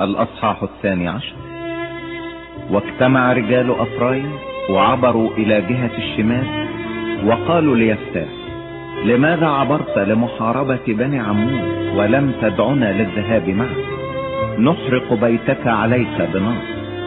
الأصحاح 12. واجتمع رجال أفرايم وعبروا إلى جهة الشمال وقالوا ليفتاح: لماذا عبرت لمحاربة بني عمون ولم تدعنا للذهاب معك؟ نحرق بيتك عليك بنار.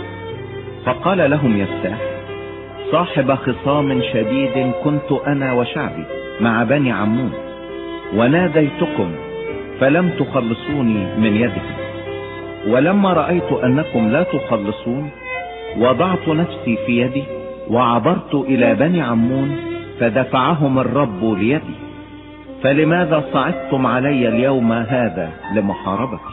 فقال لهم يفتاح: صاحب خصام شديد كنت أنا وشعبي مع بني عمون، وناديتكم فلم تخلصوني من يدكم، ولما رأيت أنكم لا تخلصون وضعت نفسي في يدي وعبرت إلى بني عمون فدفعهم الرب ليدي. فلماذا صعدتم علي اليوم هذا لمحاربتي؟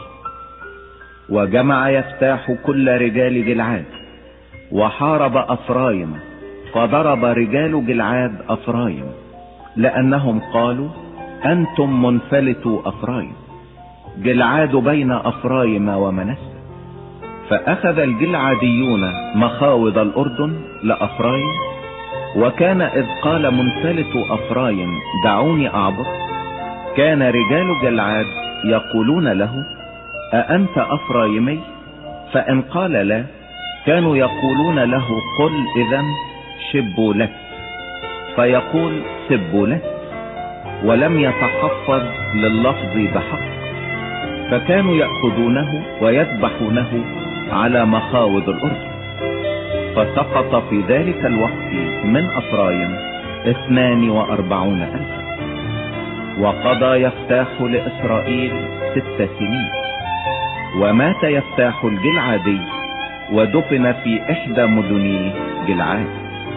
وجمع يفتاح كل رجال جلعاد وحارب أفرايم، فضرب رجال جلعاد أفرايم، لأنهم قالوا: أنتم منفلتوا أفرايم، جلعاد بين أفرايم ومنسى. فأخذ الجلعاديون مخاوض الأردن لأفرايم، وكان إذ قال منفلت أفرايم: دعوني أعبر، كان رجال جلعاد يقولون له: أأنت أفرايمي؟ فإن قال لا، كانوا يقولون له: قل إذن شبولت، فيقول سبولت، ولم يتحفظ لللفظ بحق، فكانوا يأخذونه ويذبحونه على مخاوض الأردن. فسقط في ذلك الوقت من أفرايم 42,000. وقضى يفتاح لإسرائيل 6 سنين. ومات يفتاح الجلعادي ودفن في إحدى مدن جلعاد.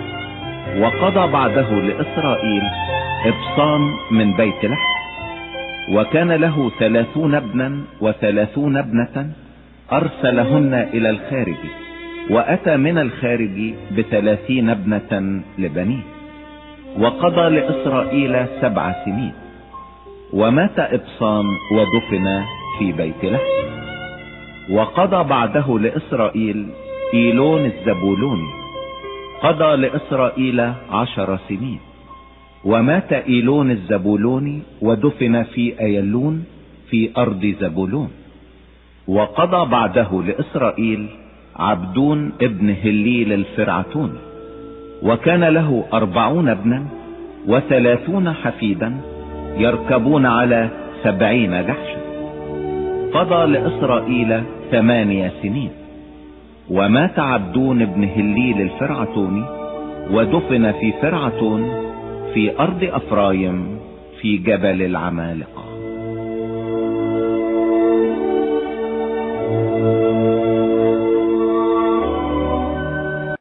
وقضى بعده لإسرائيل إبصان من بيت لحم، وكان له 30 ابنا و30 ابنة أرسلهن إلى الخارج، وأتى من الخارج ب30 ابنة لبنيه. وقضى لإسرائيل 7 سنين. ومات إبصان ودفن في بيت لحم. وقضى بعده لإسرائيل إيلون الزبولوني، قضى لإسرائيل 10 سنين. ومات إيلون الزبولوني ودفن في أيلون في أرض زبولون. وقضى بعده لإسرائيل عبدون ابن هليل الفرعتوني، وكان له 40 ابنا و30 حفيدا يركبون على 70 جحشا. قضى لإسرائيل 8 سنين. ومات عبدون ابن هليل الفرعتوني ودفن في فرعتون في أرض أفرايم في جبل العمالقة.